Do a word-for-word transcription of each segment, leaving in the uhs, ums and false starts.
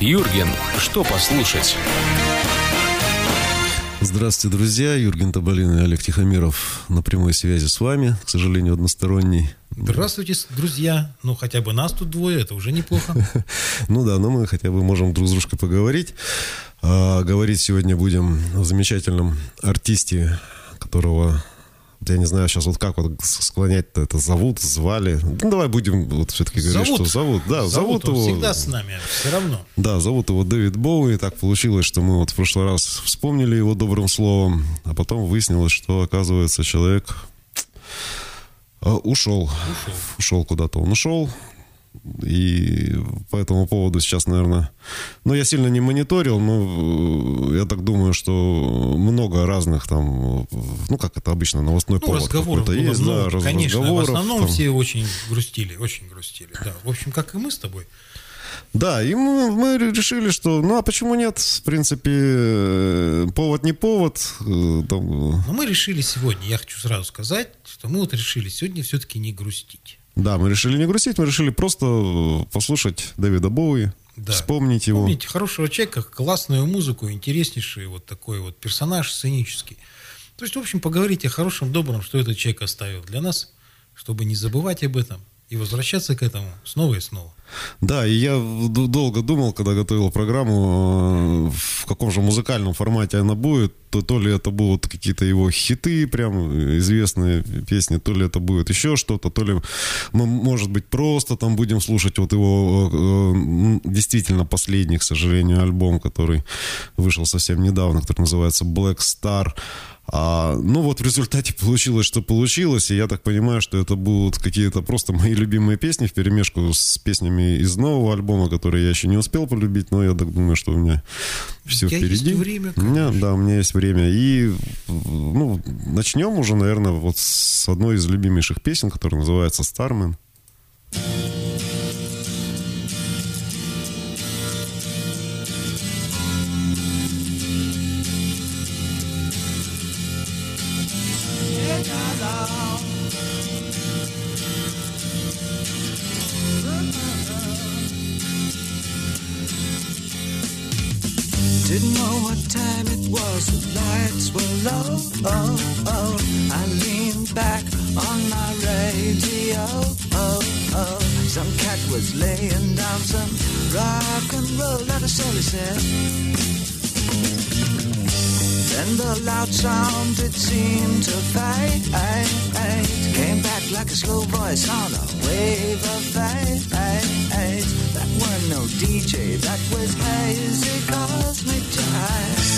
Юрген, что послушать? Здравствуйте, друзья. Юрген Табалин и Олег Тихомиров на прямой связи с вами, к сожалению, односторонний. Здравствуйте, друзья. Ну, хотя бы нас тут двое, это уже неплохо. Ну да, но мы хотя бы можем друг с дружкой поговорить. А, говорить сегодня будем о замечательном артисте, которого... Я не знаю сейчас вот как вот склонять-то это. Зовут, звали. Ну, давай будем вот все-таки говорить, зовут. что зовут. Да, зовут, зовут его. Всегда с нами, все равно. Да, зовут его Дэвид Боуи. Так получилось, что мы вот в прошлый раз вспомнили его добрым словом, а потом выяснилось, что, оказывается, человек ушел. Ушел, ушел куда-то. Он ушел. И по этому поводу сейчас, наверное... Ну, я сильно не мониторил, но я так думаю, что много разных там... Ну, как это обычно, новостной ну, повод разговоров какой-то было есть. много, Да, раз, конечно. В основном там... все очень грустили, очень грустили. Да. В общем, как и мы с тобой. Да, и мы, мы решили, что... Ну, а почему нет? В принципе, повод не повод. Там... Но мы решили сегодня, я хочу сразу сказать, что мы вот решили сегодня все-таки не грустить. Да, мы решили не грустить, мы решили просто послушать Дэвида Боуи, да. Вспомнить его. Вспомнить хорошего человека, классную музыку, интереснейший вот такой вот персонаж сценический. То есть, в общем, поговорить о хорошем, добром, что этот человек оставил для нас, чтобы не забывать об этом и возвращаться к этому снова и снова. Да, и я долго думал, когда готовил программу, в каком же музыкальном формате она будет. То, то ли это будут какие-то его хиты, прям известные песни, то ли это будет еще что-то, то ли мы, может быть, просто там будем слушать вот его действительно последний, к сожалению, альбом, который вышел совсем недавно, который называется Black Star. А, ну вот в результате получилось, что получилось, и я так понимаю, что это будут какие-то просто мои любимые песни вперемешку с песнями из нового альбома, которые я еще не успел полюбить, но я так думаю, что у меня все впереди. Есть время, у меня, да, у меня есть время. И ну, начнем уже, наверное, вот с одной из любимейших песен, которая называется «Starman». Didn't know what time it was, the lights were low, oh, oh. I leaned back on my radio, oh, oh. Some cat was laying down some rock and roll, that is all he said. Then the loud sound, it seemed to fade, came back like a slow voice on a wave of fate. That weren't no D J, that was hazy cosmic jive.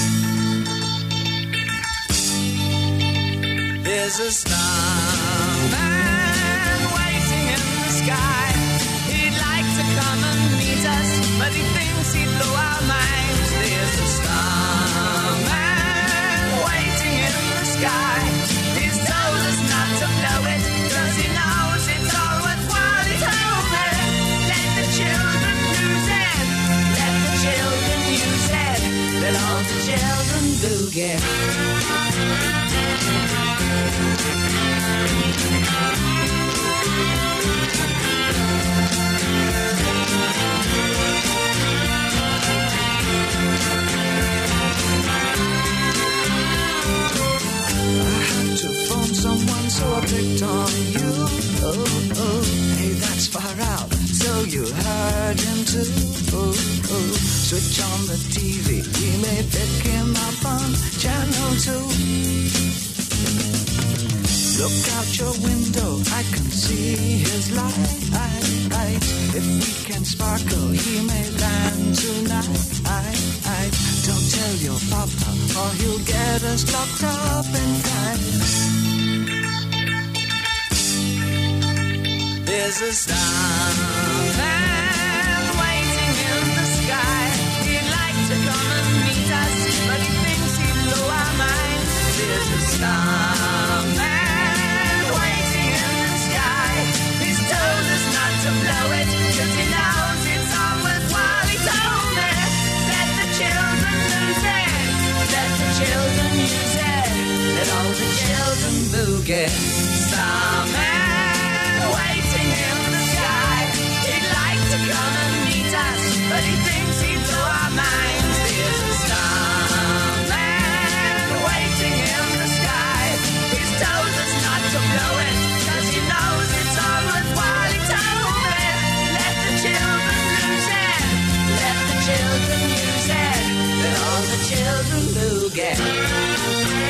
There's a starman waiting in the sky. He'd like to come and meet us, but he thinks he'd blow our minds. There's a starman waiting in the sky. He's told us not to blow it, cause he knows it's all worthwhile. He told me, let the children lose it, let the children use it, let all the children boogie. Someone, so I picked on you. Oh, oh, hey, that's far out. So you heard him too. Oh, oh, switch on the T V. We may pick him up on channel two. Look out your window, I can see his light. If we can sparkle, he may land tonight. Don't tell your papa, or he'll get us locked up in time. There's a starman waiting in the sky. He'd like to come and meet us, but he thinks he'd blow our minds. There's a starman waiting in the sky. He's told us not to blow it, cause he knows it's all worthwhile. He told me, let the children lose it, let the children use it, let all the children boogie. Starman waiting in the sky. He'd like to come and meet us, but he thinks he'd blow the children boogie.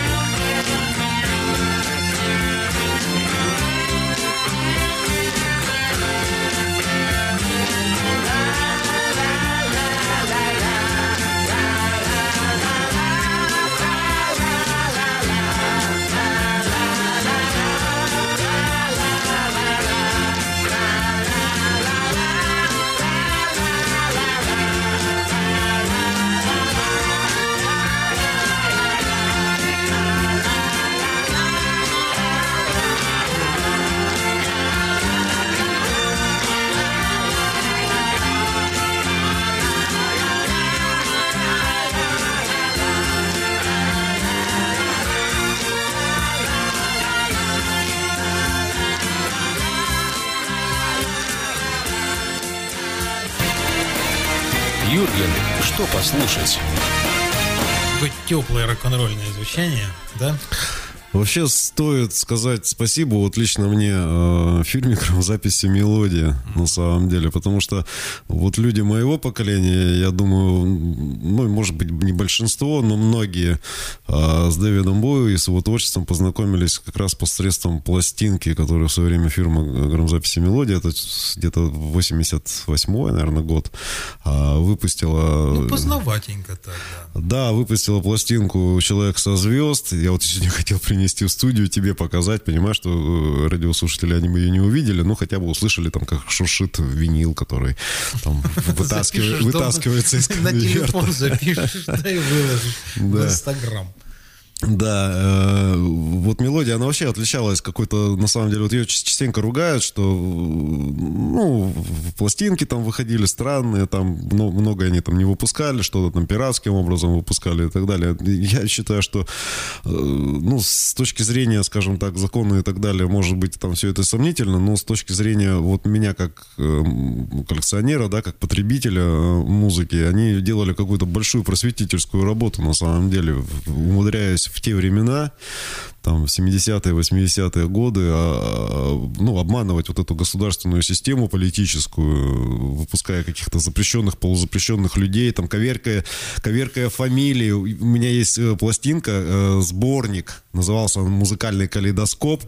Юрген, что послушать? Такое теплое рок-н-ролльное звучание, да? Вообще стоит сказать спасибо вот лично мне э, фирме «Грамзаписи Мелодия», на самом деле, потому что вот люди моего поколения, я думаю, ну, может быть, не большинство, но многие э, с Дэвидом Боуи и с его творчеством познакомились как раз посредством пластинки, которую в свое время фирма «Грамзаписи Мелодия», это где-то восемьдесят восьмой, наверное, год, э, выпустила... Ну, поздноватенько так, да. Да, выпустила пластинку «Человек со звезд». Я вот сегодня хотел принести в студию, тебе показать. Понимаю, что радиослушатели, они бы ее не увидели, но хотя бы услышали, там, как шуршит винил, который там вытаскивает, вытаскивается из конверта. На телефон запишешь, да, и выложишь в Инстаграм. Да, э, вот «Мелодия», она вообще отличалась какой-то, на самом деле, вот ее частенько ругают, что, ну, пластинки там выходили странные, там ну, много они там не выпускали, что-то там пиратским образом выпускали и так далее. Я считаю, что, э, ну, с точки зрения, скажем так, закона и так далее, может быть, там все это сомнительно, но с точки зрения вот меня как э, коллекционера, да, как потребителя музыки, они делали какую-то большую просветительскую работу, на самом деле, умудряясь в те времена, там, в семидесятые, восьмидесятые годы, а, ну, обманывать вот эту государственную систему политическую, выпуская каких-то запрещенных, полузапрещенных людей, там, коверкая, коверкая фамилии. У меня есть пластинка, сборник, назывался он «Музыкальный калейдоскоп».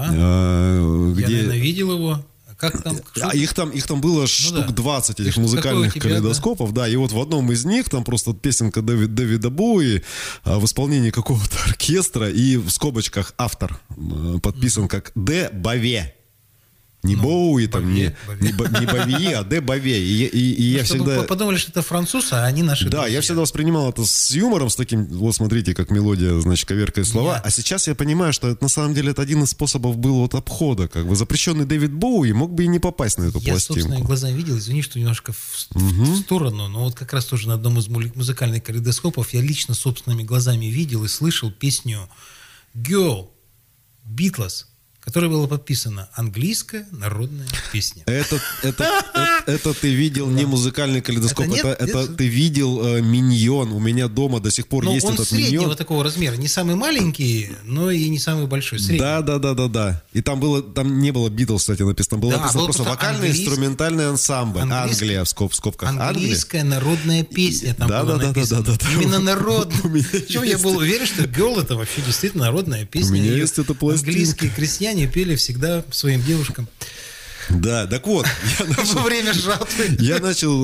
Да. Где... Я, наверное, видел его. Как там? А их там, их там было ну, штук да. двадцать этих и музыкальных тебя, калейдоскопов, да? да, и вот в одном из них там просто песенка Дэвид, Дэвида Боуи а, в исполнении какого-то оркестра и в скобочках автор а, подписан mm-hmm. как Д. Бове. Не ну, Боуи, там, Бове, не, Бове. не, не Бове, а Де Бове. И, и, и я всегда... подумали, что это француз, а они наши Да, друзья. Я всегда воспринимал это с юмором, с таким, вот смотрите, как мелодия, значит, коверкает слова. Нет. А сейчас я понимаю, что это на самом деле это один из способов был вот обхода. Как бы запрещенный Дэвид Боуи мог бы и не попасть на эту я, пластинку. Я собственными глазами видел, извини, что немножко в, угу. в сторону, но вот как раз тоже на одном из музыкальных калейдоскопов я лично собственными глазами видел и слышал песню «Girl» Beatles, которая была подписана «Английская народная песня». Это, это, это, это ты видел не музыкальный калейдоскоп, это, нет, это, это нет. ты видел э, «Миньон». У меня дома до сих пор но есть он этот среднего «Миньон». такого размера, не самый маленький, но и не самый большой, средний. Да, да, да, да, да. И там было, там не было «Битлз», кстати, написано, было да, написано было просто вокальный английск... инструментальный ансамбль. Англия в, скоб, в скобках. Английская Англия. народная песня там да, была да, написана. Да, да, да, да. Именно народная. Причем я был уверен, что «Girl» это вообще действительно народная песня. У меня есть эта пластинка. Английские крестьяне пели всегда своим девушкам. Да, так вот. Я начал, во время жатвы. Я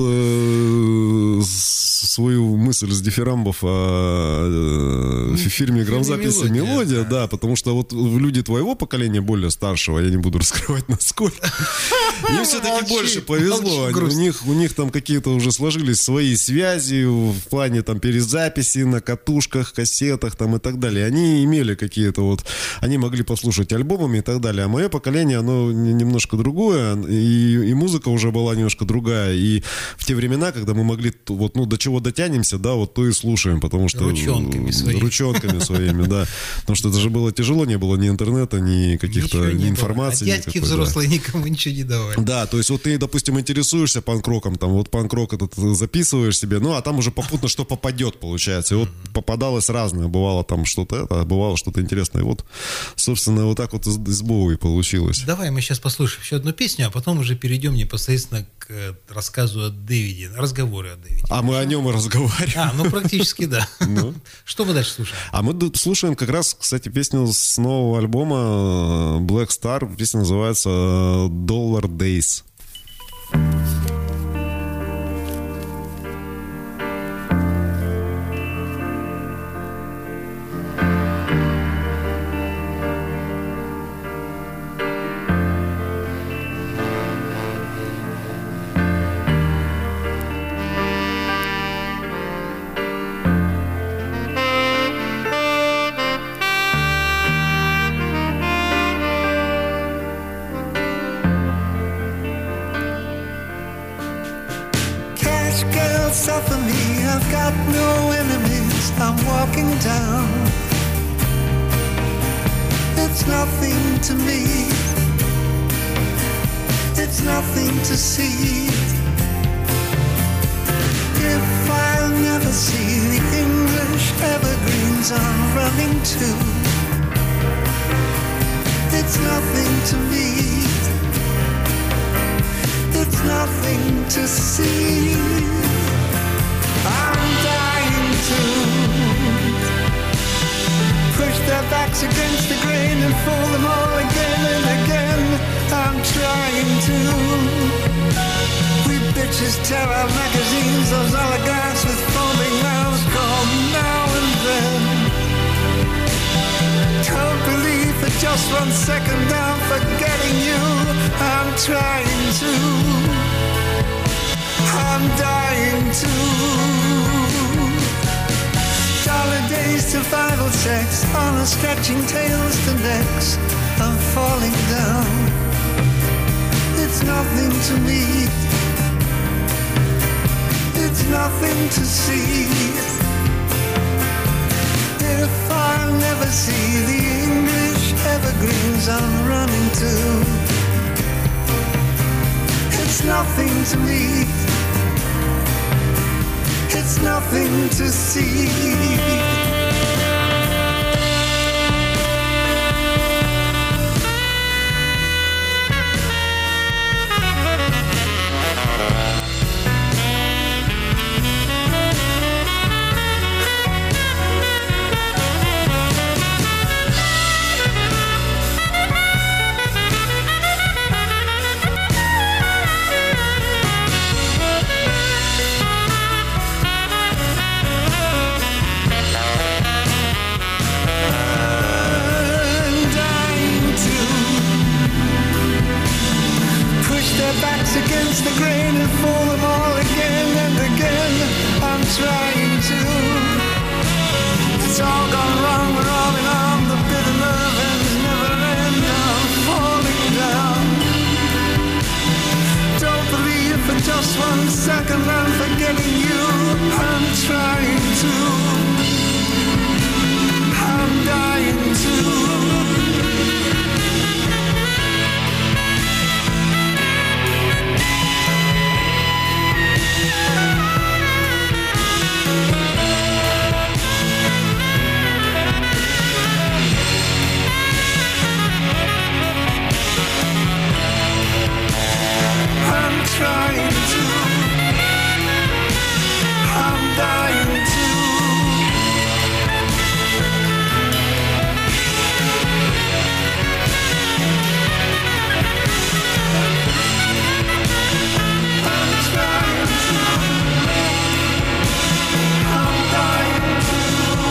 начал э, свою мысль с дифирамбов о э, фирме «Грамзаписи Мелодия», Мелодия да. да, потому что вот люди твоего поколения, более старшего, я не буду раскрывать насколько, им все-таки больше повезло. Они, у, них, у них там какие-то уже сложились свои связи в плане там перезаписи на катушках, кассетах там и так далее. Они имели какие-то вот, они могли послушать альбомами и так далее. А мое поколение, оно немножко другое. И, и музыка уже была немножко другая. И в те времена, когда мы могли вот, ну, до чего дотянемся, да, вот то и слушаем, потому что... Ручонками своими. Ручонками своими, да. Потому что это же было тяжело, не было ни интернета, ни каких-то ни информации. А дядьки взрослые никому ничего не давали. Да, то есть вот ты, допустим, интересуешься панк-роком, там вот панк-рок этот записываешь себе, ну, а там уже попутно что попадет, получается. И вот попадалось разное. Бывало там что-то это, а бывало что-то интересное. И вот, собственно, вот так вот из, из Боуи получилось. Давай мы сейчас послушаем еще одну песню, а потом уже перейдем непосредственно к рассказу о Дэвиде, разговоры о Дэвиде. А мы о нем мы разговариваем. А, ну практически да. Ну. Что мы дальше слушаем? А мы д- слушаем как раз, кстати, песню с нового альбома э, Black Star. Песня называется э, Dollar Days. Cash girl, suffer me. I've got no enemies. I'm walking down. It's nothing to me. It's nothing to see. If I'll never see the English evergreens I'm running to, it's nothing to me. It's nothing to see. I'm dying to push their backs against the grain and fool them all again and again. I'm trying to. We bitches tear our magazines, those oligarchs with foaming mouths call now and then. Don't believe for just one second I'm forgetting you. I'm trying to. I'm dying to. Dollar days, survival sex, honor stretching tails to necks. I'm falling down. It's nothing to me. It's nothing to see. If I'll never see the English evergreens I'm running to, it's nothing to me. It's nothing to see. Backs against the grain and fool them all again and again. I'm trying to. It's all gone wrong, we're all in on. The bitter love ends never end. I'm falling down. Don't believe for just one second I'm forgetting you. I'm trying to. I'm dying to. Trying to, I'm dying to. I'm trying to, I'm dying to.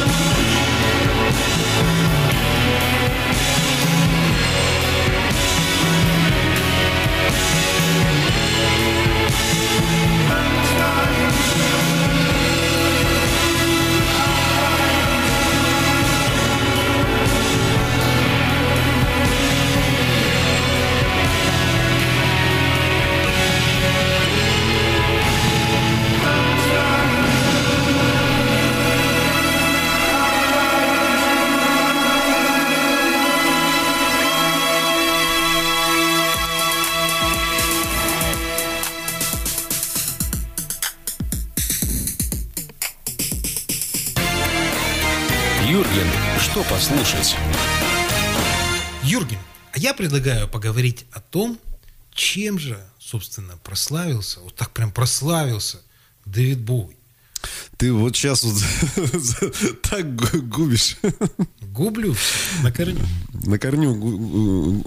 Юрген, что послушать? Юрген, а я предлагаю поговорить о том, чем же, собственно, прославился, вот так прям прославился Дэвид Боуи. Ты вот сейчас вот так губишь. Гублю на корню. На корню.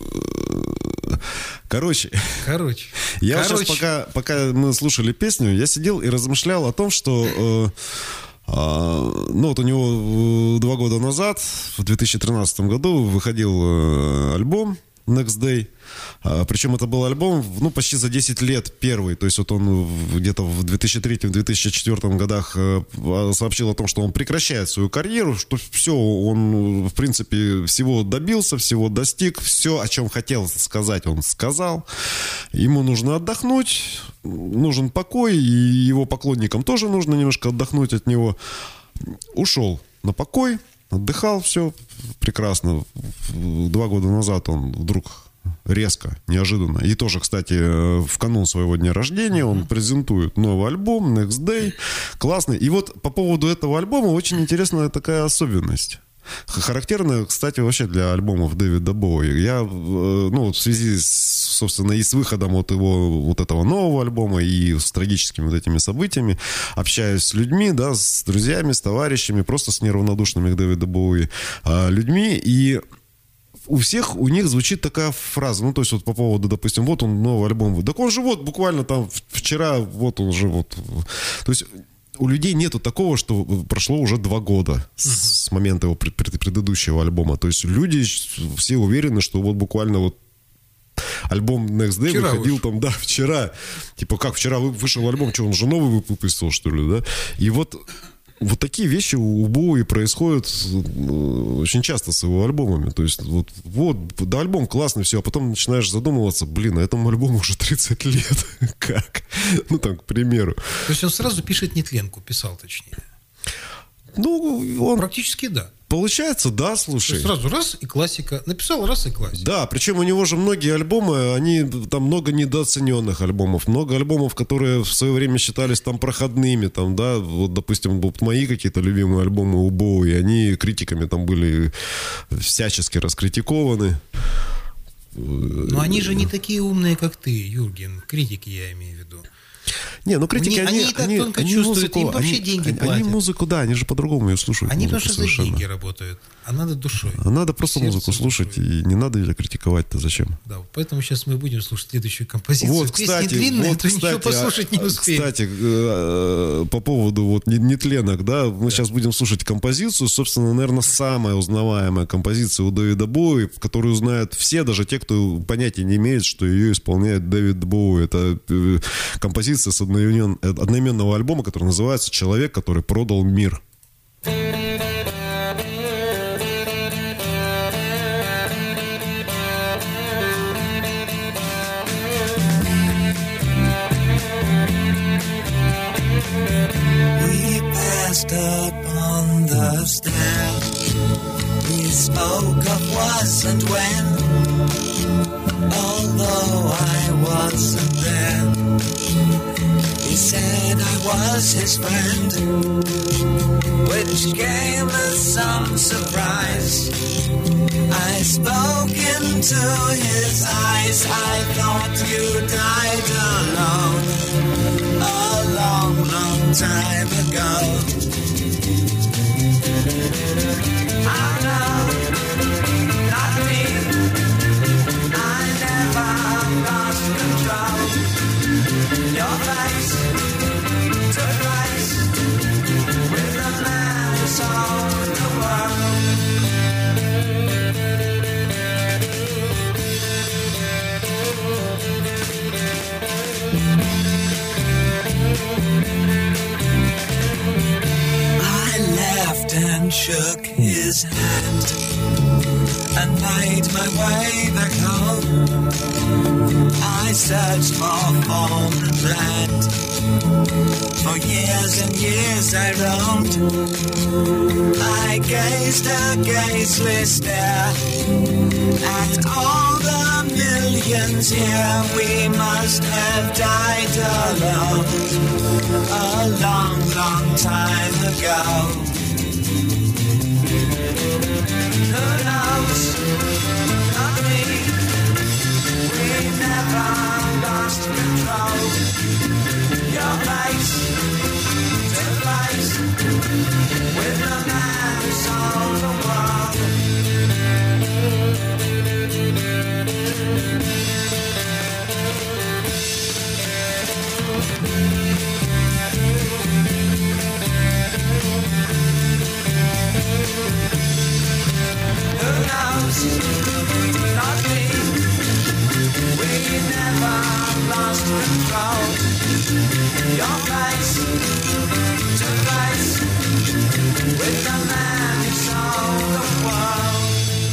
Короче. Короче. Я Короче. сейчас, пока, пока мы слушали песню, я сидел и размышлял о том, что... Э, э, ну, вот у него два года назад, в две тысячи тринадцатом году, выходил э, альбом Next Day. А, причем это был альбом, ну, почти за десять лет первый. То есть вот он где-то в две тысячи третьем - две тысячи четвёртом годах сообщил о том, что он прекращает свою карьеру, что все, он, в принципе, всего добился, всего достиг, все, о чем хотел сказать, он сказал. Ему нужно отдохнуть, нужен покой, и его поклонникам тоже нужно немножко отдохнуть от него. Ушел на покой, отдыхал, все прекрасно. Два года назад он вдруг резко, неожиданно. И тоже, кстати, в канун своего дня рождения он презентует новый альбом Next Day. Классный. И вот по поводу этого альбома очень интересная такая особенность. Характерная, кстати, вообще для альбомов Дэвида Боуи. Я, ну, в связи, с, собственно, и с выходом вот его, вот этого нового альбома, и с трагическими вот этими событиями, общаюсь с людьми, да, с друзьями, с товарищами, просто с неравнодушными к Дэвиду Боуи людьми, и у всех, у них звучит такая фраза, ну, то есть вот по поводу, допустим, вот он новый альбом, так он же вот буквально там вчера, вот он же вот, то есть у людей нету такого, что прошло уже два года с, с момента его пред, пред, предыдущего альбома, то есть люди все уверены, что вот буквально вот альбом Next Day вчера выходил вышел. Там, да, вчера, типа как вчера вышел альбом, что он же новый выпустил, что ли, да, и вот Вот такие вещи у Боуи происходят очень часто с его альбомами. То есть, вот, вот, да, альбом классный, все, а потом начинаешь задумываться, блин, а этому альбому уже тридцать лет. Как? Ну, там, к примеру. То есть он сразу пишет нетленку, писал точнее. Ну, он... Практически да. Получается, да, слушай. Сразу раз и классика. Написал раз и классика. Да, причем у него же многие альбомы, они, там много недооцененных альбомов, много альбомов, которые в свое время считались там проходными, там, да, вот, допустим, вот мои какие-то любимые альбомы у Боуи, они критиками там были всячески раскритикованы. Но они же не такие умные, как ты, Юрген. Критики я имею в виду. Не, ну критики, они, они, они и так они, тонко они чувствуют, музыку, им вообще они, деньги они, платят. Они музыку, да, они же по-другому ее слушают. Они просто совершенно. за деньги работают, а надо душой. А надо просто Сердцем, музыку слушать, душой. И не надо ее критиковать-то зачем? Да, поэтому сейчас мы будем слушать следующую композицию. Вот, Песни кстати, длинные, вот, то кстати, ничего послушать не успеем. Кстати, по поводу вот нетленок, да, мы да. сейчас будем слушать композицию, собственно, наверное, самая узнаваемая композиция у Дэвида Боуи, которую знают все, даже те, кто понятия не имеет, что ее исполняет Дэвид Боуи. Это композиция с одноимен... одноименного альбома, который называется «Человек, который продал мир». Upon the stair, we spoke of was and when, although I wasn't there. He said I was his friend, which gave us some surprise. I spoke into his eyes, I thought you died alone a long, long time ago. Oh no, not me. I never lost control. Your face took place with the man who sold the world. I laughed and shook his hand and made my way back home. I searched for form and land. For years and years I roamed. I gazed a gazeless stare at all the millions here. We must have died alone a long, long time ago. Who knows? Not me. We never lost control. Your face to life. with the man who sold the world. Who knows? Not me. We never lost control. Your place to face with the man who sold the world.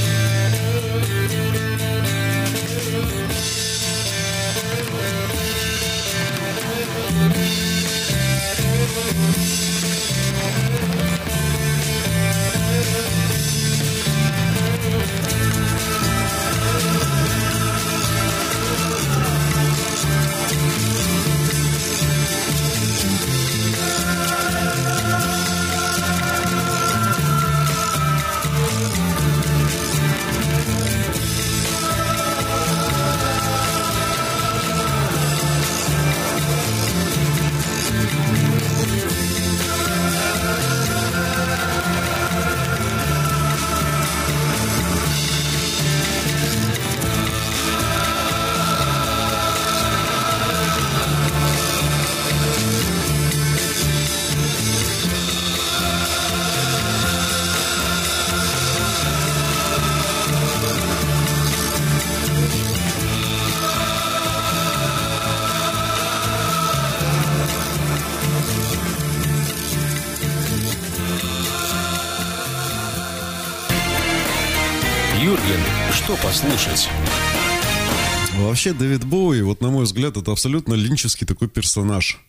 Юрген, что послушать? Вообще, Дэвид Боуи, вот на мой взгляд, это абсолютно линчевский такой персонаж.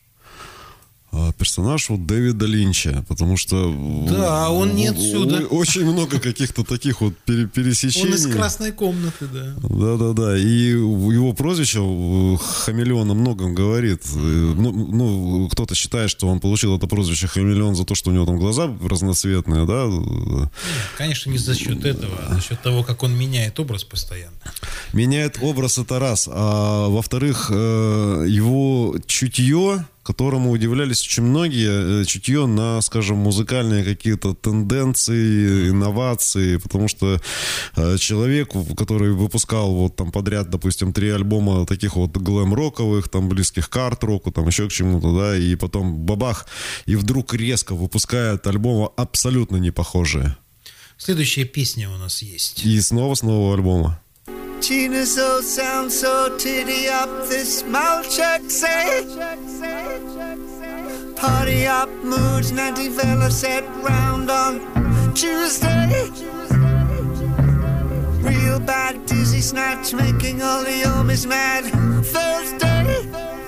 А, Персонаж вот Дэвида Линча, потому что... Да, он не о- отсюда. о- Очень много каких-то таких вот пере- пересечений. Он из красной комнаты, да. Да-да-да, и его прозвище э, «Хамелеон» о многом говорит. Э, Ну, ну, кто-то считает, что он получил это прозвище «Хамелеон» за то, что у него там глаза разноцветные, да? Нет, конечно, не за счет этого, а за счет того, как он меняет образ постоянно. Меняет образ, это раз. А во-вторых, э, его чутье, которому удивлялись очень многие, э, чутье на, скажем, музыкальные какие-то тенденции, инновации, потому что э, человек, который выпускал вот там подряд, допустим, три альбома таких вот глэм-роковых, там близких к арт-року, там еще к чему-то, да, и потом бабах, и вдруг резко выпускает альбомы абсолютно не похожие. Следующая песня у нас есть. И снова с нового альбома. Tina's old sound so tiddy up, this Malchuk say. Party up moods, ninety fellas set round on Tuesday. Real bad dizzy snatch, making all the homies mad. Thursday.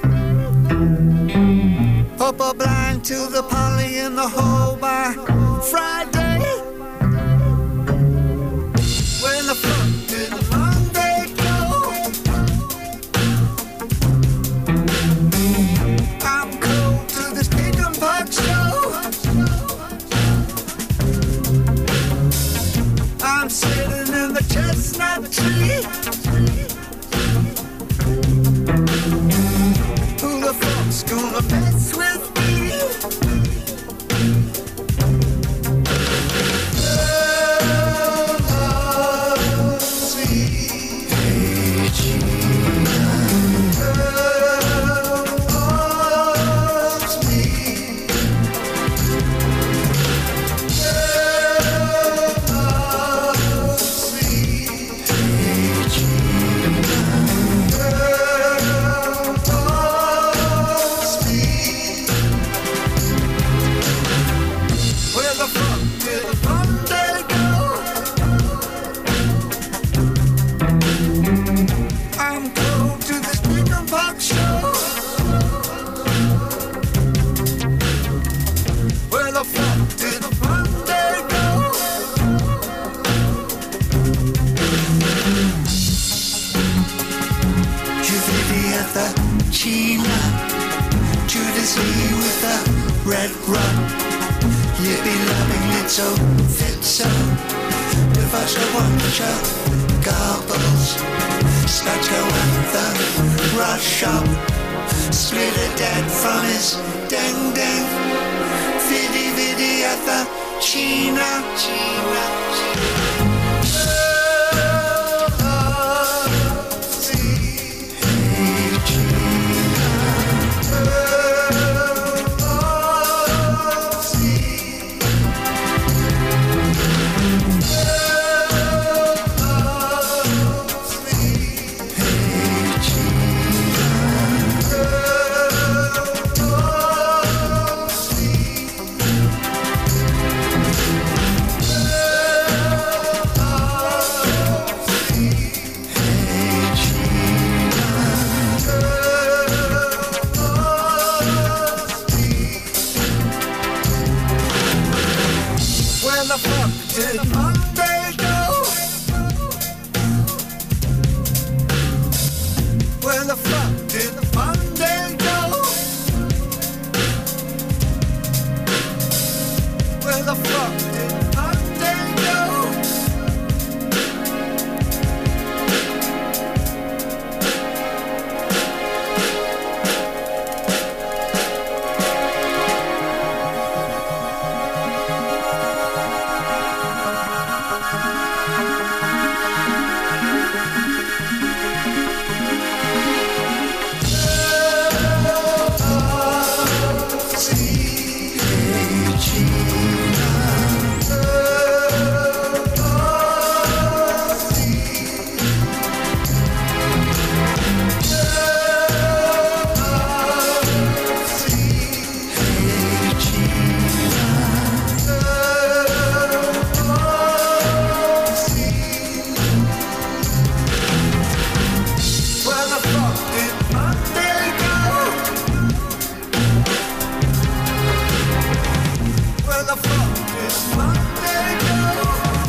Up a blind to the poly in the hole by Friday. When the fuck did the Monday go? I'm cold to this pig and pug show. I'm sitting in the chestnut tree. Who the fuck's gonna mess with me? Where the fuck did the Monday go? I'm cold to this pig and pug show. Where the fuck did the Monday go? Juvity at the China, Judas Lee with the red rum. Yippee loving it so fit so. If I should watch her gobbles, snatch her anthem, rush up, split a dead from his dang dang. Fiddy viddy at the China, China, China. Where the fuck did Monday go? Where the fuck did Monday go? Where the fuck did Monday go? Where the fuck did Monday go? Where the fuck did Monday go?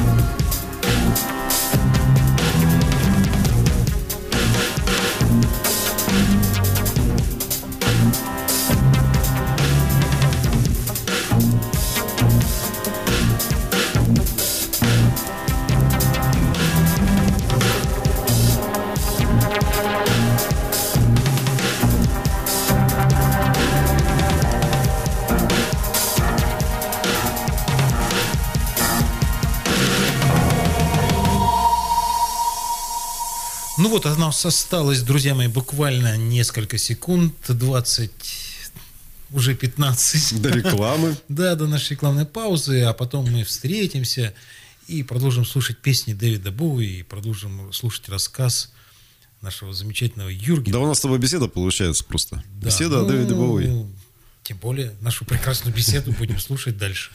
Ну вот, у нас осталось, друзья мои, буквально несколько секунд, двадцать, уже пятнадцать. До рекламы. Да, до нашей рекламной паузы, а потом мы встретимся и продолжим слушать песни Дэвида Боуи, и продолжим слушать рассказ нашего замечательного Юргена. Да у нас с тобой беседа получается просто. Да, Беседа ну, о Дэвиде Боуи. Тем более, нашу прекрасную беседу будем слушать дальше.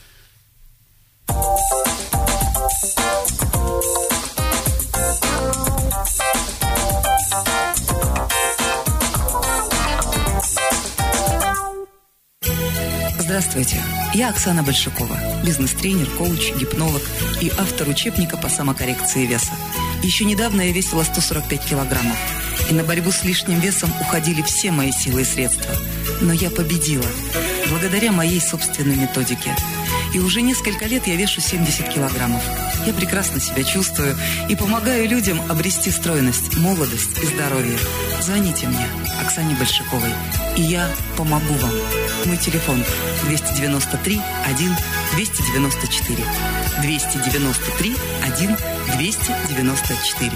Здравствуйте, я Оксана Большакова, бизнес-тренер, коуч, гипнолог и автор учебника по самокоррекции веса. Еще недавно я весила сто сорок пять килограммов, и на борьбу с лишним весом уходили все мои силы и средства. Но я победила, благодаря моей собственной методике. И уже несколько лет я вешу семьдесят килограммов. Я прекрасно себя чувствую и помогаю людям обрести стройность, молодость и здоровье. Звоните мне, Оксане Большаковой, и я помогу вам. Мой телефон двести девяносто три один двести девяносто четыре. двести девяносто три один двести девяносто четыре.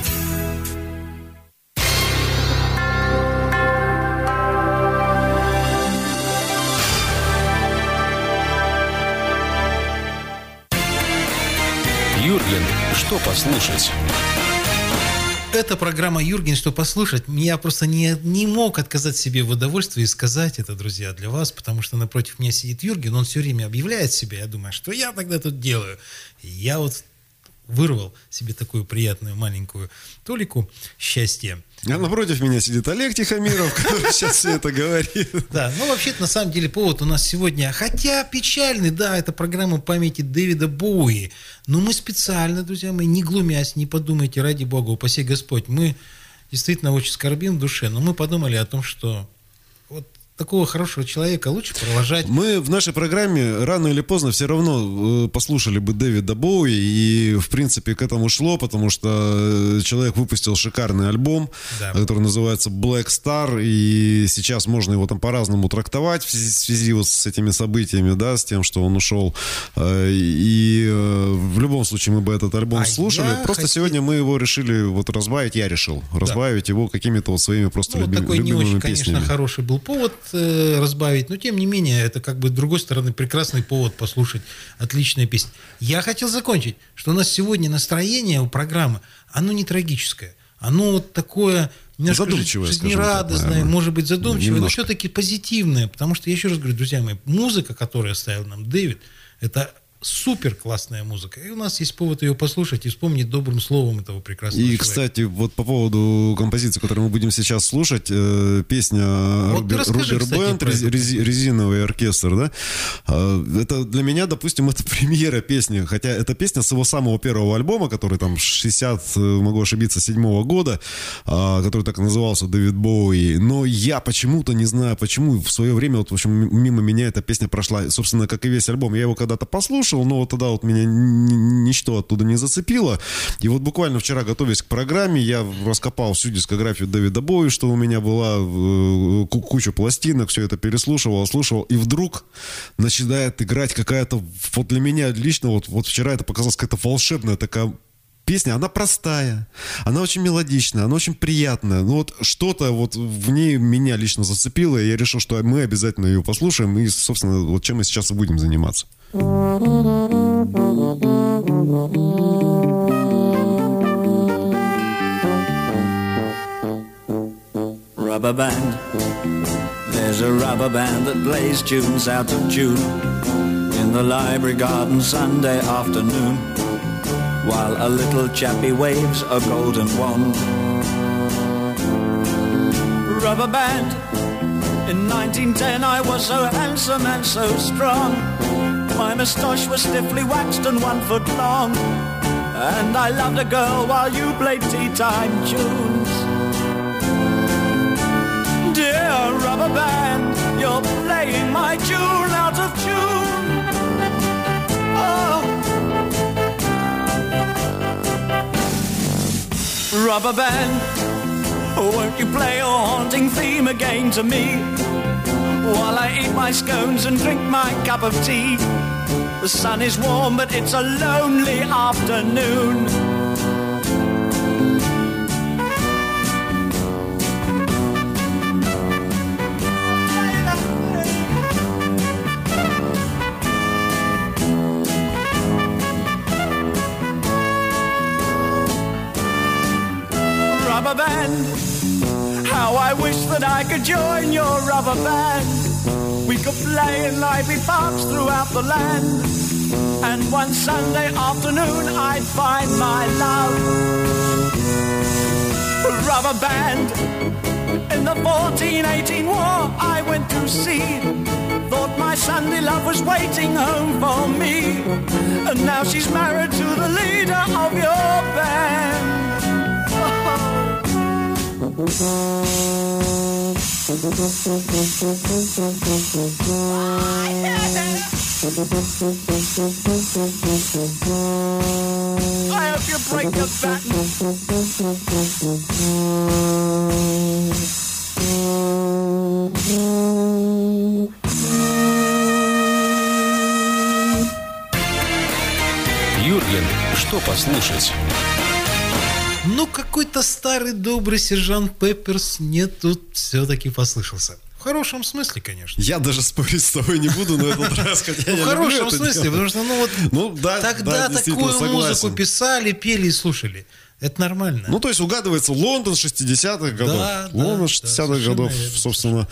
Юрген, что послушать? Это программа «Юрген, что послушать». Я просто не, не мог отказать себе в удовольствии и сказать это, друзья, для вас, потому что напротив меня сидит Юрген, он все время объявляет себя. Я думаю, что я тогда тут делаю? И я вот вырвал себе такую приятную маленькую толику счастья. А напротив меня сидит Олег Тихомиров, который сейчас все это говорит. Да, ну вообще-то на самом деле повод у нас сегодня, хотя печальный, да, это программа памяти Дэвида Боуи. Но мы специально, друзья мои, не глумясь, не подумайте, ради Бога, упаси Господь, мы действительно очень скорбим в душе, но мы подумали о том, что вот такого хорошего человека лучше провожать. Мы в нашей программе рано или поздно все равно э, послушали бы Дэвида Боуи, и, в принципе, к этому шло, потому что человек выпустил шикарный альбом, Да. который называется Black Star, и сейчас можно его там по-разному трактовать в связи, в связи вот с этими событиями, да, с тем, что он ушел. Э, и э, в любом случае мы бы этот альбом А слушали. я Просто хотел- сегодня мы его решили вот разбавить, я решил разбавить его какими-то вот своими просто Ну, вот люби- такой не любимыми очень, конечно, песнями. хороший был повод э, разбавить, но тем не менее, это как бы с другой стороны прекрасный повод послушать отличные песни. Я хотел закончить, что у нас сегодня настроение у программы, оно не трагическое, оно вот такое немножко Задумчивое, жи- скажем жизнерадостное, так, наверное. может быть задумчивое, но Немножко. все-таки позитивное, потому что, я еще раз говорю, друзья мои, музыка, которую оставил нам Дэвид, это супер классная музыка, и у нас есть повод ее послушать и вспомнить добрым словом этого прекрасного И, человека. кстати, вот по поводу композиции, которую мы будем сейчас слушать, э, песня Вот Рубер, ты расскажи, Рубер кстати, Бенд, про рези- эту рези- резиновый оркестр, да? Э, Это для меня, допустим, это премьера песни, хотя это песня с его самого первого альбома, который там шестьдесят, э, могу ошибиться, седьмого года, э, который так и назывался «Дэвид Боуи». Но я почему-то, не знаю почему, в свое время, вот, в общем, мимо меня эта песня прошла, собственно, как и весь альбом. Я его когда-то послушал, но вот тогда вот меня ни- ничто оттуда не зацепило. И вот буквально вчера, готовясь к программе, я раскопал всю дискографию Дэвида Боуи, что у меня была, э, ку- кучу пластинок, все это переслушивал, слушал, и вдруг начинает играть какая-то, вот для меня лично, вот, вот вчера это показалось какая-то волшебная такая песня. Она простая, она очень мелодичная, она очень приятная. Ну вот что-то вот в ней меня лично зацепило, и я решил, что мы обязательно ее послушаем, и, собственно, вот чем мы сейчас и будем заниматься. Rubber band. There's a rubber band that plays tunes out of tune in the library garden Sunday afternoon, while a little chappie waves a golden wand. Rubber band. In nineteen ten I was so handsome and so strong. My moustache was stiffly waxed and one foot long, and I loved a girl while you played tea time tunes. Dear rubber band, you're playing my tune out of tune. Oh. Rubber band, won't you play your haunting theme again to me, while I eat my scones and drink my cup of tea? The sun is warm, but it's a lonely afternoon. Rubber band, how I wish that I could join your rubber band. We could play in lively parks throughout the land, and one Sunday afternoon I'd find my love. Rubber band, in the fourteen eighteen war I went to sea. Thought my Sunday love was waiting home for me, and now she's married to the leader of your band. I hope you break your back. Юрген, что послушать? Ну, какой-то старый добрый сержант Пепперс мне тут все-таки послышался. В хорошем смысле, конечно. Я даже спорить с тобой не буду на этот раз, хотя Ну, я в хорошем люблю это смысле, делать. потому что, ну вот, Ну, да, тогда да, действительно, такую музыку согласен. писали, пели и слушали. Это нормально. Ну, то есть угадывается Лондон шестидесятых годов. Да, да, Лондон да, шестидесятых совершенно годов, верно, собственно.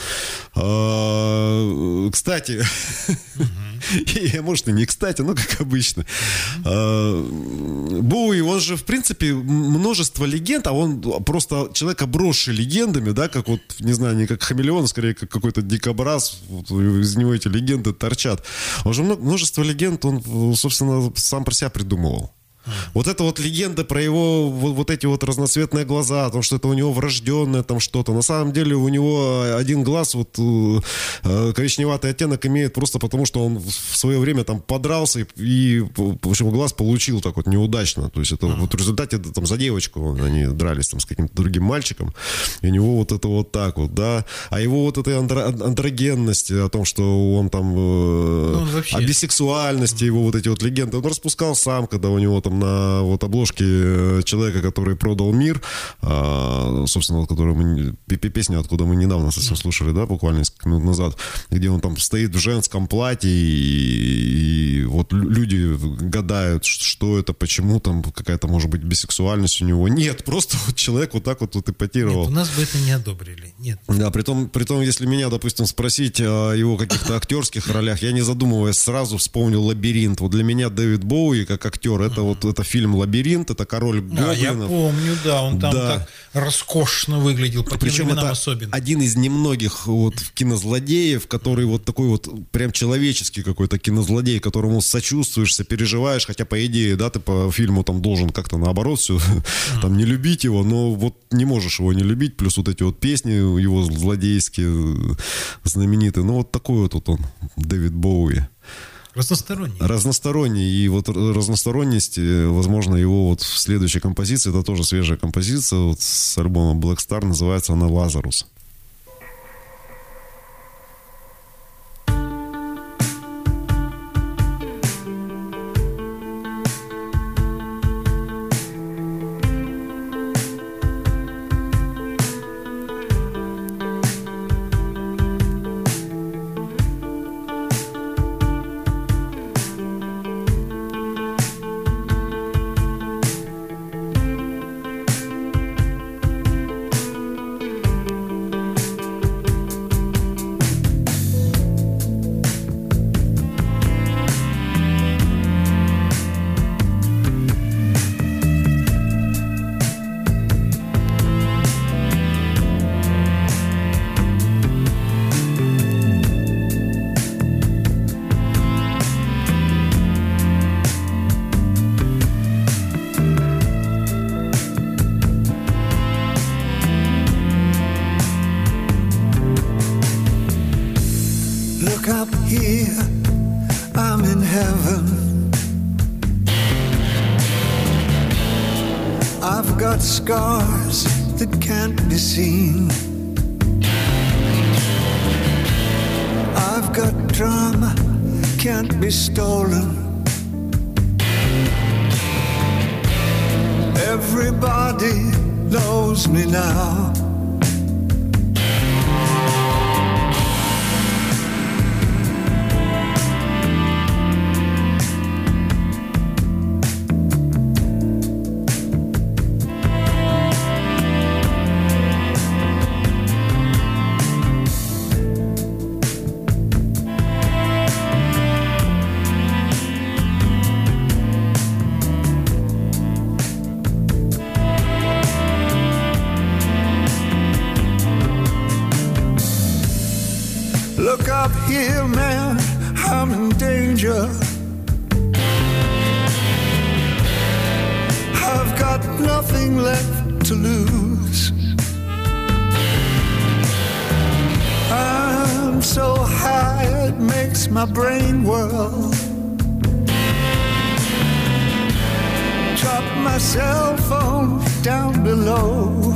А, Кстати, и, может и не кстати, но как обычно. А, Боуи, он же, в принципе, множество легенд, а он просто человек, обросший легендами, да, как вот, не знаю, не как хамелеон, скорее, как какой-то дикобраз, вот из него эти легенды торчат. Он же множество легенд, он, собственно, сам про себя придумывал. Вот эта вот легенда про его вот, вот эти вот разноцветные глаза, о том, что это у него врожденное там что-то. На самом деле у него один глаз, вот э, коричневатый оттенок имеет просто потому, что он в свое время там подрался и, и в общем, глаз получил так вот неудачно. То есть это uh-huh. вот в результате там за девочку они дрались там с каким-то другим мальчиком, и у него вот это вот так вот, да. А его вот этой андро- андрогенности, о том, что он там э, ну, вообще... о бисексуальности, его вот эти вот легенды, он распускал сам, когда у него там на вот обложке человека, который продал мир, а, собственно, который мы, песня, откуда мы недавно совсем слушали, да, буквально несколько минут назад, где он там стоит в женском платье, и, и вот люди гадают, что это, почему там какая-то, может быть, бисексуальность у него. Нет, просто вот человек вот так вот, вот эпатировал. Нет, у нас бы это не одобрили. Нет. Да, притом, притом, если меня, допустим, спросить о его каких-то актерских ролях, я, не задумываясь, сразу вспомнил «Лабиринт». Вот для меня Дэвид Боуи, как актер, это вот это фильм «Лабиринт», это «Король гоблинов». А, я помню, да, он там да. так роскошно выглядел, по Причем тем временам это особенно. один из немногих вот кинозлодеев, который вот такой вот прям человеческий какой-то кинозлодей, которому сочувствуешь, переживаешь, хотя по идее, да, ты по фильму там должен как-то наоборот все, там не любить его, но вот не можешь его не любить, плюс вот эти вот песни его злодейские, знаменитые, ну вот такой вот, вот он, Дэвид Боуи. Разносторонний. Разносторонний. И вот разносторонность, возможно, его вот в следующей композиции, это тоже свежая композиция вот с альбома Black Star, называется она «Лазарус». Scars that can't be seen. I've got drama, can't be stolen. Everybody knows me now. Look up here, man, I'm in danger. I've got nothing left to lose. I'm so high it makes my brain whirl. Drop my cell phone down below.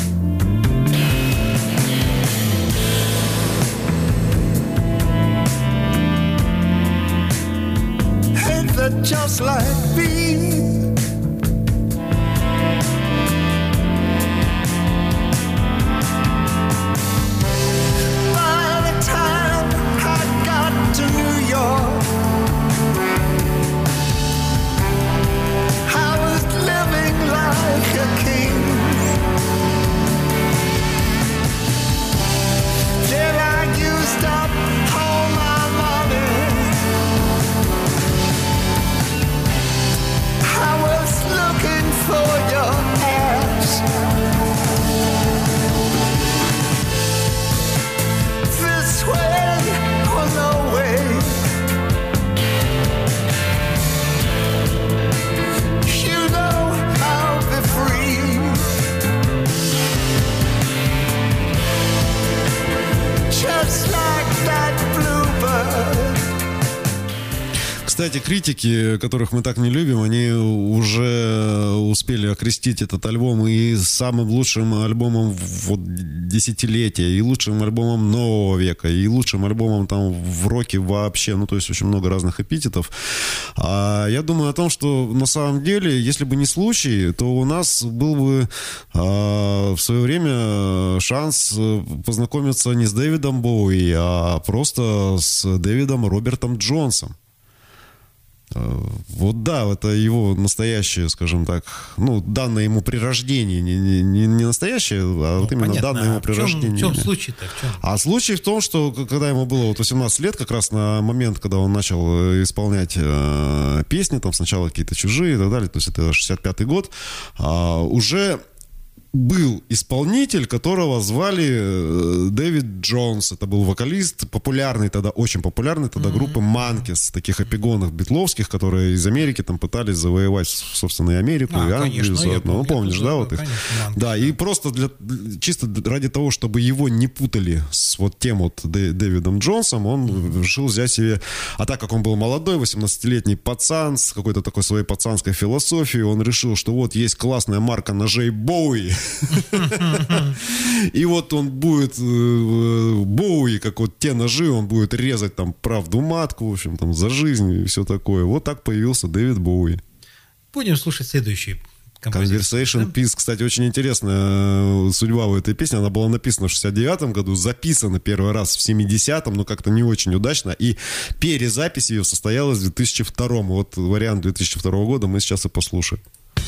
That just like me, by the time I got to New York, I was living like a king. Then I used up all my money. I Кстати, критики, которых мы так не любим, они уже успели окрестить этот альбом и самым лучшим альбомом вот, десятилетия, и лучшим альбомом нового века, и лучшим альбомом там в роке вообще. Ну, то есть очень много разных эпитетов. А я думаю о том, что на самом деле, если бы не случай, то у нас был бы а, в свое время шанс познакомиться не с Дэвидом Боуи, а просто с Дэвидом Робертом Джонсом. Вот да, это его настоящее, скажем так, ну, данное ему при рождении, не, не, не настоящее, а Ну, вот именно понятно. данное ему А при в чем, рождении. в чем случай-то? В чем? А случай в том, что когда ему было вот восемнадцать лет, как раз на момент, когда он начал исполнять э, песни, там сначала какие-то чужие и так далее, то есть это шестьдесят пятый год, э, уже был исполнитель, которого звали Дэвид Джонс. Это был вокалист, популярный тогда, очень популярный тогда, mm-hmm. группы Манкис, таких эпигонов битловских, которые из Америки там пытались завоевать, собственно, и Америку, А, и Англию конечно, заодно. я помню, Ну, помнишь, это, да, да, вот их? конечно, Манкис, Да, и просто для, чисто ради того, чтобы его не путали с вот тем вот Дэ- Дэвидом Джонсом, он mm-hmm. решил взять себе... А так как он был молодой, восемнадцатилетний пацан с какой-то такой своей пацанской философией, он решил, что вот есть классная марка ножей Боуи. И вот он будет Боуи, как вот те ножи, он будет резать там правду матку, в общем, там за жизнь и все такое. Вот так появился Дэвид Боуи. Будем слушать следующий композицию. Conversation Piece, кстати, очень интересная судьба у этой песни. Она была написана в шестьдесят девятом году, записана первый раз в семидесятом, но как-то не очень удачно. И перезапись ее состоялась в две тысячи втором. Вот вариант две тысячи второго года мы сейчас и послушаем.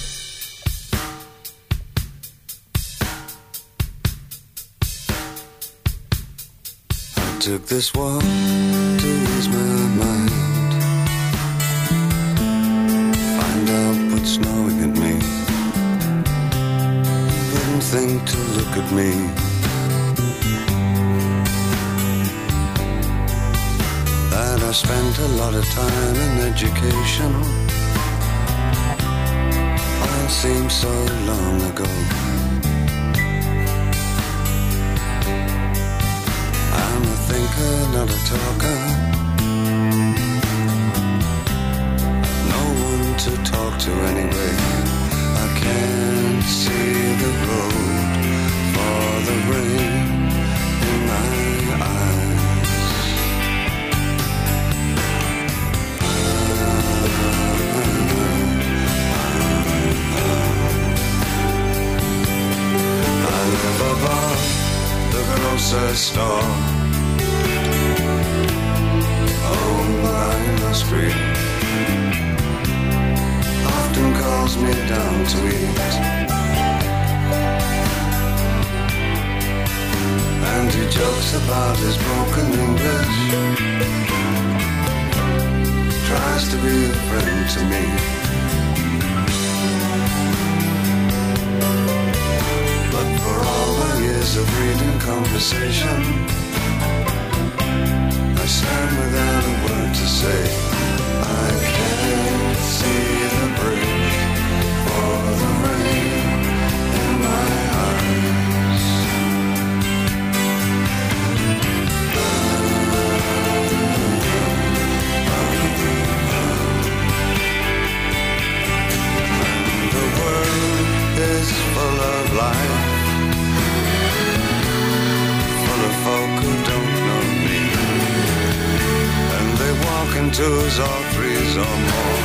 Took this walk to ease my mind, find out what's gnawing at me, wouldn't think to look at me. That I spent a lot of time in education, all seems so long ago. I'm a thinker, not a talker. No one to talk to anyway. I can't see the road for the rain in my eyes. I live above the grocer's store, owned by the street, often calls me down to eat, and he jokes about his broken English, tries to be a friend to me. But for all my years of reading conversation, I stand without a word to say. I can't see the bridge for the rain in my eyes. And the world is full of life, full of folk who don't know me, and they walk in twos or threes or more,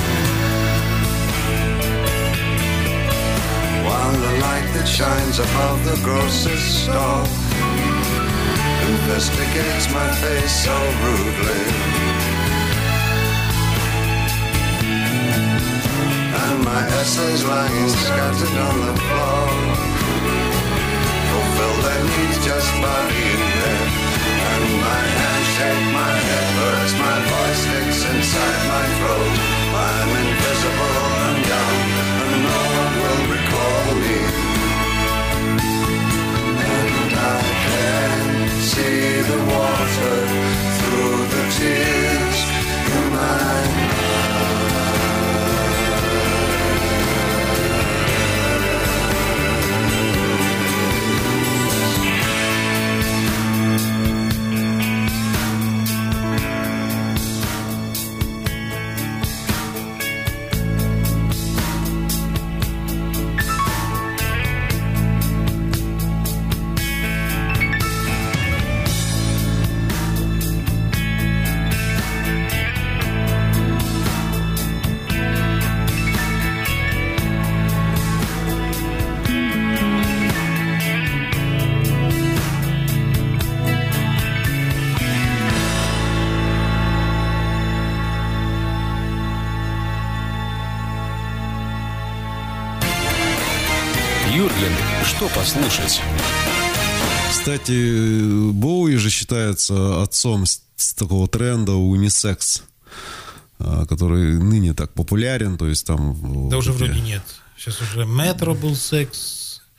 while the light that shines above the grocer's store investigates my face so rudely, and my essays lying scattered on the floor fulfill their needs just by being there. And my hands shake, my head hurts, my voice sticks inside my throat. I'm invisible and young, and no one will recall me. And I can't see the water through the tears in my Юрген, что послушать? Кстати, Боуи же считается отцом с, с такого тренда унисекс, который ныне так популярен, то есть там... Да уже такие... вроде нет. Сейчас уже метро был секс.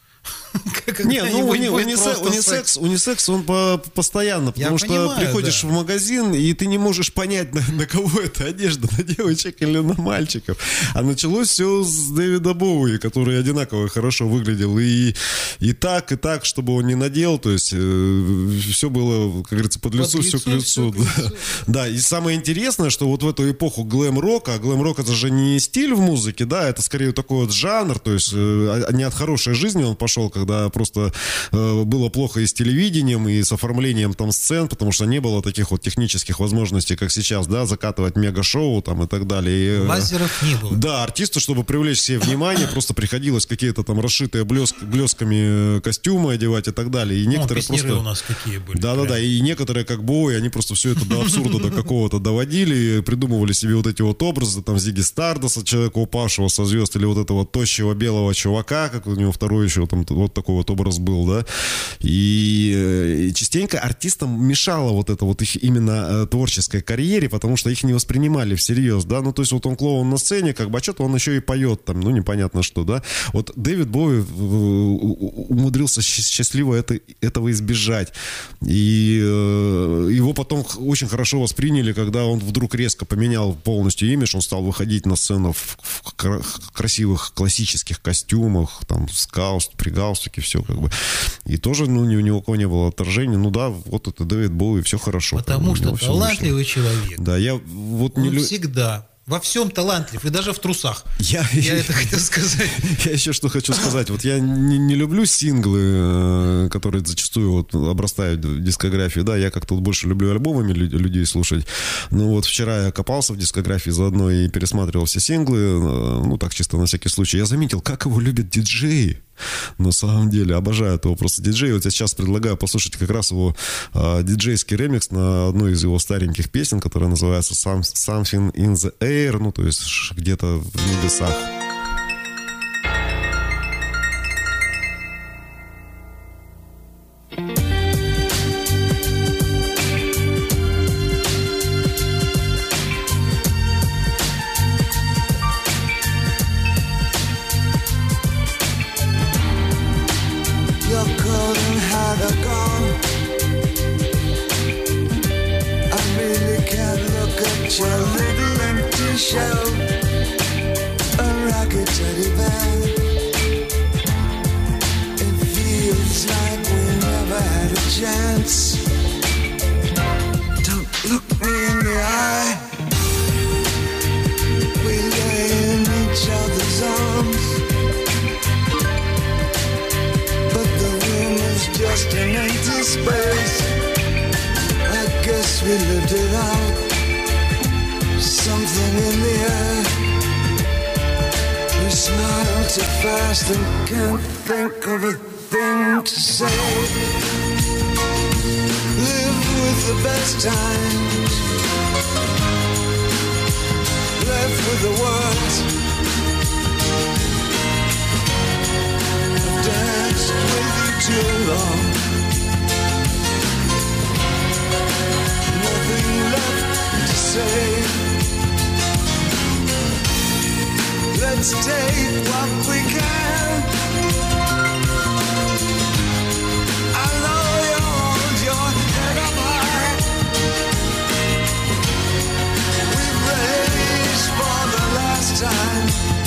Не, ну уни, унисекс, унисекс, унисекс, он по, постоянно, потому Я что понимаю, приходишь да. в магазин, и ты не можешь понять, на, на кого это одежда, на девочек или на мальчиков. А началось все с Дэвида Боуи, который одинаково хорошо выглядел. И, и так, и так, чтобы он не надел. То есть э, все было, как говорится, под лицу, Под все лицо, к лицу. всё к лицу. Да. Да, и самое интересное, что вот в эту эпоху глэм-рока, а глэм-рок это же не стиль в музыке, да, это скорее такой вот жанр, то есть э, не от хорошей жизни он пошел, когда просто э, было плохо и с телевидением, и с оформлением там сцен, потому что не было таких вот технических возможностей, как сейчас, да, закатывать мега-шоу там и так далее. И, э, Лазеров не было. Да, артисту, чтобы привлечь себе внимание, просто приходилось какие-то там расшитые блеск, блесками костюмы одевать и так далее. И Ну, некоторые песняры просто... у нас какие были. Да-да-да, прям. и некоторые, как Боуи, они просто все это до абсурда до какого-то доводили, придумывали себе вот эти вот образы, там, Зигги Стардоса, человека упавшего со звезд, или вот этого тощего белого чувака, как у него второй еще там вот такой вот образ был, да. И, и частенько артистам мешало вот это вот их именно э, творческой карьере, потому что их не воспринимали всерьез, да. Ну, то есть вот он клоун на сцене, как бы, а что-то он еще и поет там, ну, непонятно что, да. Вот Дэвид Боуи умудрился счастливо это, этого избежать. И э, его потом очень хорошо восприняли, когда он вдруг резко поменял полностью имидж, он стал выходить на сцену в, в кра- красивых классических костюмах, там, с гаус, при галстуке, все как бы. И тоже, ну, ни, ни у кого не было отторжения. Ну да, вот это Дэвид Боуи, все хорошо. Потому у что него всё талантливый вышло. человек. Да, я вот Он не люблю... всегда во всем талантлив, и даже в трусах. Я, Я это хотел сказать. Я еще что хочу сказать. Вот я не, не люблю синглы, э, которые зачастую вот обрастают в дискографии. Да, я как-то вот больше люблю альбомами лю- людей слушать. Но вот вчера я копался в дискографии заодно и пересматривал все синглы. э, Ну, так чисто на всякий случай. Я заметил, как его любят диджеи. На самом деле, обожаю его просто диджей. Вот я сейчас предлагаю послушать как раз его э, диджейский ремикс на одну из его стареньких песен, которая называется Some- Something in the Air, ну, то есть ш- где-то в небесах. You're cold and hard are gone. I really can't look at your little empty shell. A rocket teddy bear. It feels like we never had a chance. Don't look me in the eye. We lay in each other's arms. Just an empty space. I guess we lived it out. Something in the air. We smile too fast and can't think of a thing to say. Live with the best times. Left with the words. I've danced with you too long. Nothing left to say. Let's take what we can. I know you hold your head up high. We've raised for the last time.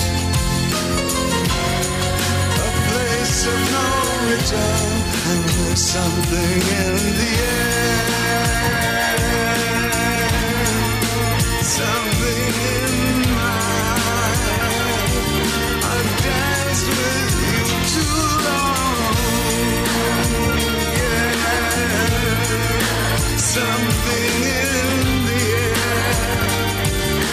A place of no return, and there's something in the air, something in mine. I've danced with you too long, yeah. Something in the air,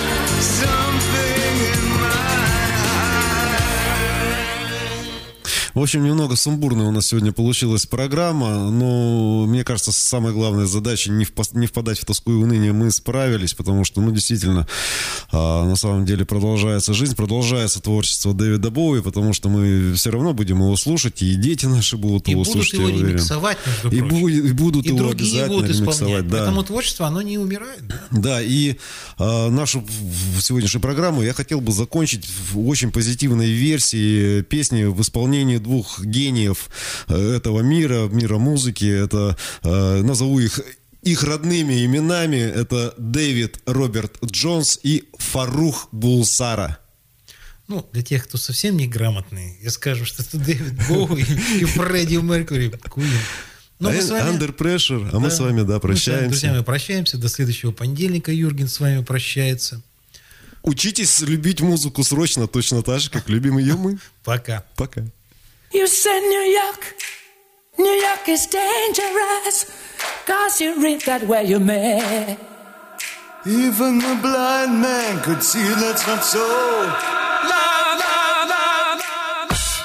something in mine. В общем, немного сумбурная у нас сегодня получилась программа, но мне кажется, самая главная задача не, впа- не впадать в тоску и уныние мы справились, потому что, ну, действительно, а, на самом деле продолжается жизнь, продолжается творчество Дэвида Боуи, потому что мы все равно будем его слушать, и дети наши будут И его будут слушать, его я уверен. ремиксовать, между И, прочим. бу- и будут И его другие обязательно будут ремиксовать. исполнять. Да. Поэтому творчество, оно не умирает. Да? Да, и э, нашу в- сегодняшнюю программу я хотел бы закончить в очень позитивной версии песни в исполнении двух гениев э, этого мира, мира музыки. Это, э, назову их их родными именами. Это Дэвид Роберт Джонс и Фарух Булсара. Ну, для тех, кто совсем неграмотный, я скажу, что это Дэвид Боуи и Фредди Меркьюри. Куин. Но мы с вами- Under Pressure, а мы Да. с вами, да, Мы с вами, прощаемся. друзья, мы прощаемся. До следующего понедельника. Юрген с вами прощается. Учитесь любить музыку срочно, точно так же, как любим ее мы. Пока. Пока. You said New York, New York is dangerous, cause you read that where you may. Even the blind man could see that's not so. La, la, la, la.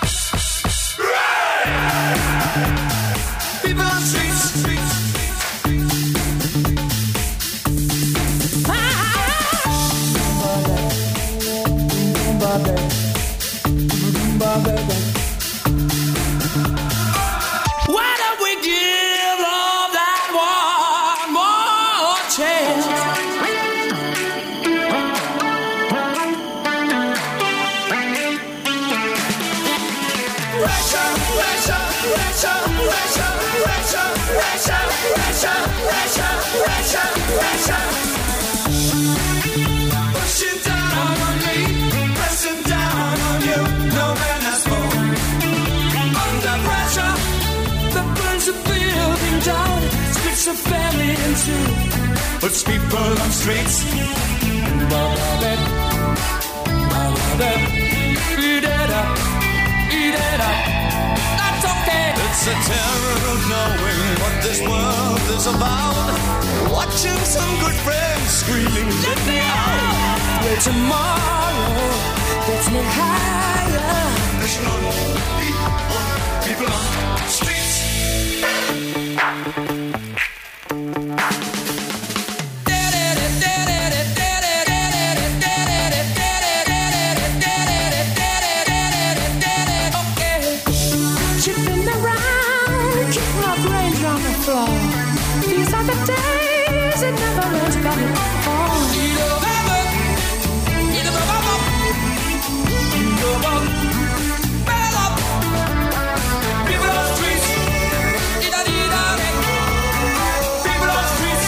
People on the streets, streets. Why don't we give love that one more chance? Russia, Russia, Russia, Russia, Russia, Russia, Russia, Russia, Russia, Russia. Pushing down on me, pressing down on you. No man has more. Under pressure, That burns the building down, splits the family in two. puts people on streets. Eat it up, eat it up. That's okay. It's the terror of knowing what this world is about. Watching some good friends screaming, let me out. Where tomorrow gets me higher. Pushing on, beat on, people on streets. Chipping around, keep my brains on the floor. These are the days it never ends, got it all. People on streets. People on streets.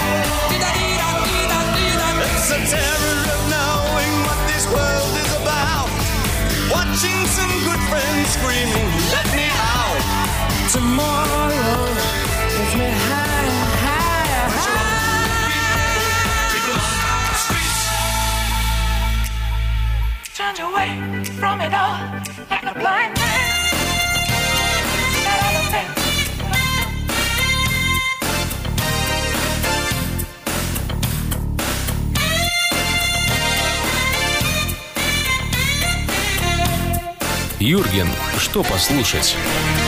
It's the terror of knowing what this world is about. Watching some good friends screaming, let me out. Tomorrow gets me higher, higher, higher. People on streets. Turned away from it all like a blind man. That other thing. Юрген, что послушать?